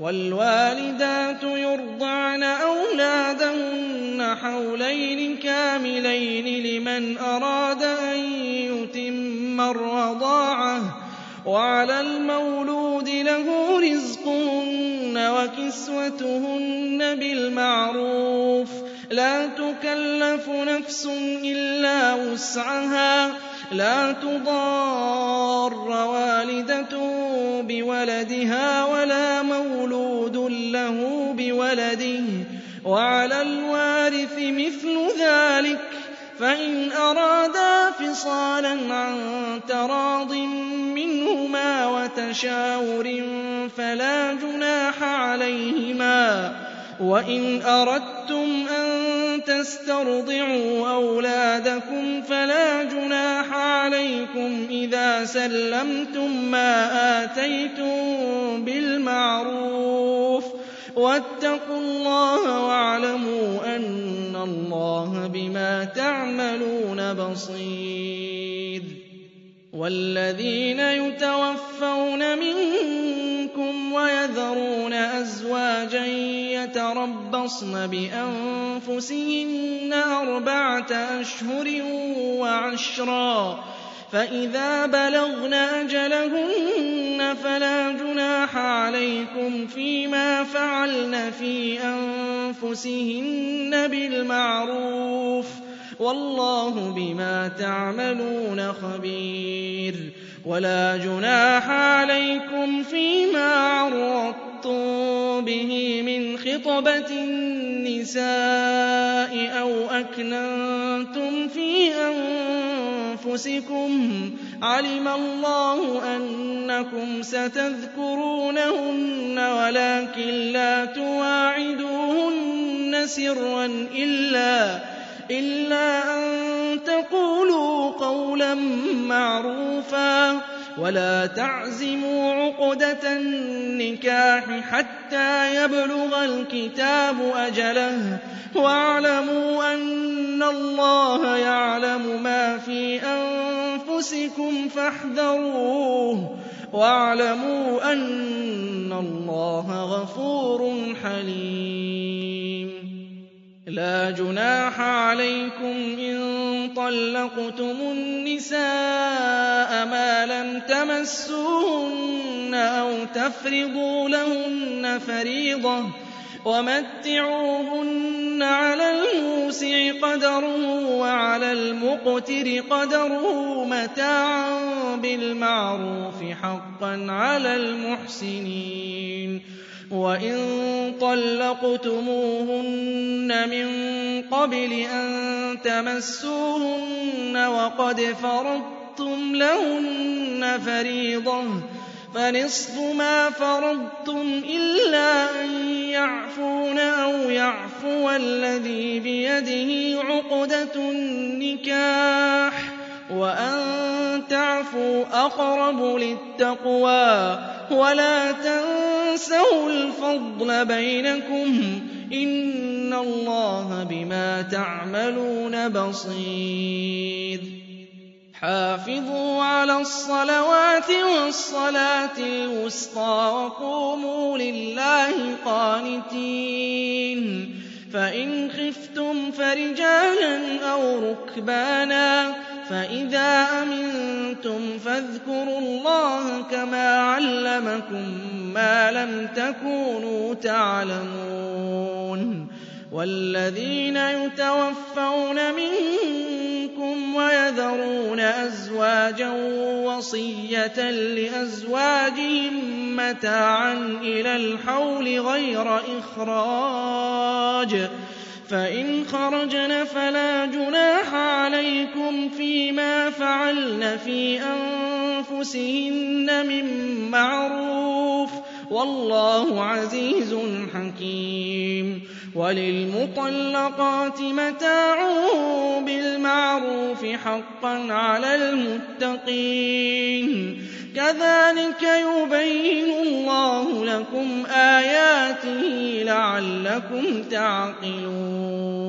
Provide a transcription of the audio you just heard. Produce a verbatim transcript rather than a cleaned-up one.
وَالْوَالِدَاتُ يُرْضِعْنَ أَوْلَادَهُنَّ حَوْلَيْنِ كَامِلَيْنِ لِمَنْ أَرَادَ أَن يُتِمَّ الرَّضَاعَةَ ۚ وَعَلَى الْمَوْلُودِ لَهُ رِزْقُهُنَّ وَكِسْوَتُهُنَّ بِالْمَعْرُوفِ ۚ لَا تُكَلَّفُ نَفْسٌ إِلَّا وُسْعَهَا ۚ لَا تُضَارَّ وَالِدَةٌ بِوَلَدِهَا وَلَا مَوْلُودٌ لَّهُ بِوَلَدِهِ ۚ وَعَلَى الْوَارِثِ مِثْلُ ذَٰلِكَ ۗ فَإِنْ أَرَادَا فِصَالًا عَن تَرَاضٍ مِّنْهُمَا وَتَشَاوُرٍ فَلَا جُنَاحَ عَلَيْهِمَا ۗ وَإِنْ أَرَدتُّمْ أَن تَسْتَرْضِعُوا أَوْلَادَكُمْ فَلَا جُنَاحَ عَلَيْكُمْ إِذَا سَلَّمْتُم مَّا آتَيْتُم بِالْمَعْرُوفِ ۗ وَاتَّقُوا اللَّهَ وَاعْلَمُوا أَنَّ اللَّهَ بِمَا تَعْمَلُونَ بَصِيرٌ. وَالَّذِينَ يُتَوَفَّوْنَ مِنكُمْ وَيَذَرُونَ أَزْوَاجًا يَتَرَبَّصْنَ بِأَنفُسِهِنَّ أَرْبَعَةَ أَشْهُرٍ وَعَشْرًا ۖ فَإِذَا بَلَغْنَ أَجَلَهُنَّ فَلَا جُنَاحَ عَلَيْكُمْ فِيمَا فَعَلْنَ فِي أَنفُسِهِنَّ بِالْمَعْرُوفِ ۗ وَاللَّهُ بِمَا تَعْمَلُونَ خَبِيرٌ. وَلَا جُنَاحَ عَلَيْكُمْ فِيمَا عَرَّضْتُم بِهِ مِنْ خِطْبَةِ النِّسَاءِ أَوْ أَكْنَنتُمْ فِي أَنفُسِكُمْ ۚ عَلِمَ اللَّهُ أَنَّكُمْ سَتَذْكُرُونَهُنَّ وَلَٰكِن لَّا تُوَاعِدُوهُنَّ سِرًّا إِلَّا أَن تَقُولُوا قَوْلًا مَّعْرُوفًا ۚ وَلَا تَعْزِمُوا عُقْدَةَ النِّكَاحِ حَتَّىٰ يَبْلُغَ الْكِتَابُ أَجَلَهُ ۚ وَاعْلَمُوا أَنَّ اللَّهَ يَعْلَمُ مَا فِي أَنفُسِكُمْ فَاحْذَرُوهُ ۚ وَاعْلَمُوا أَنَّ اللَّهَ غَفُورٌ حَلِيمٌ. لَا جُنَاحَ عَلَيْكُمْ إِن طَلَّقْتُمُ النِّسَاءَ مَا لَمْ تَمَسُّوهُنَّ أَوْ تَفْرِضُوا لَهُنَّ فَرِيضَةً ۚ وَمَتِّعُوهُنَّ عَلَى الْمُوسِعِ قَدَرُهُ وَعَلَى الْمُقْتِرِ قَدَرُهُ مَتَاعًا بِالْمَعْرُوفِ ۖ حَقًّا عَلَى الْمُحْسِنِينَ. وَإِن طَلَّقْتُمُوهُنَّ مِن قَبْلِ أَن تَمَسُّوهُنَّ وَقَدْ فَرَضْتُمْ لَهُنَّ فَرِيضَةً فَنِصْفُ مَا فَرَضْتُمْ إِلَّا أَن يَعْفُونَ أَوْ يَعْفُوَ الَّذِي بِيَدِهِ عُقْدَةُ النِّكَاحِ ۚ وَأَن تَعْفُوا أَقْرَبُ لِلتَّقْوَىٰ ۚ وَلَا تَنسَوُا الْفَضْلَ بَيْنَكُمْ ۚ إِنَّ اللَّهَ بِمَا تَعْمَلُونَ بَصِيرٌ. حَافِظُوا عَلَى الصَّلَوَاتِ وَالصَّلَاةِ الْوُسْطَىٰ وَقُومُوا لِلَّهِ قَانِتِينَ. فَإِنْ خِفْتُمْ فَرِجَالًا أَوْ رُكْبَانًا، فَإِذَا أَمِنتُمْ فَاذْكُرُوا اللَّهَ كَمَا عَلَّمَكُم مَّا لَمْ تَكُونُوا تَعْلَمُونَ. وَالَّذِينَ يُتَوَفَّوْنَ مِنكُمْ وَيَذَرُونَ أَزْوَاجًا وَصِيَّةً لِّأَزْوَاجِهِم مَّتَاعًا إِلَى الْحَوْلِ غَيْرَ إِخْرَاجٍ ۚ فَإِنْ خَرَجْنَ فَلَا جُنَاحَ عَلَيْكُمْ فِيمَا فَعَلْنَ فِي أَنفُسِهِنَّ مِن مَّعْرُوفٍ ۗ وَاللَّهُ عَزِيزٌ حَكِيمٌ. وَلِلْمُطَلَّقَاتِ مَتَاعٌ بِالْمَعْرُوفِ حَقًّا عَلَى الْمُتَّقِينَ. كَذَٰلِكَ يُبَيِّنُ اللَّهُ لَكُمْ آيَاتِهِ لَعَلَّكُمْ تَعْقِلُونَ.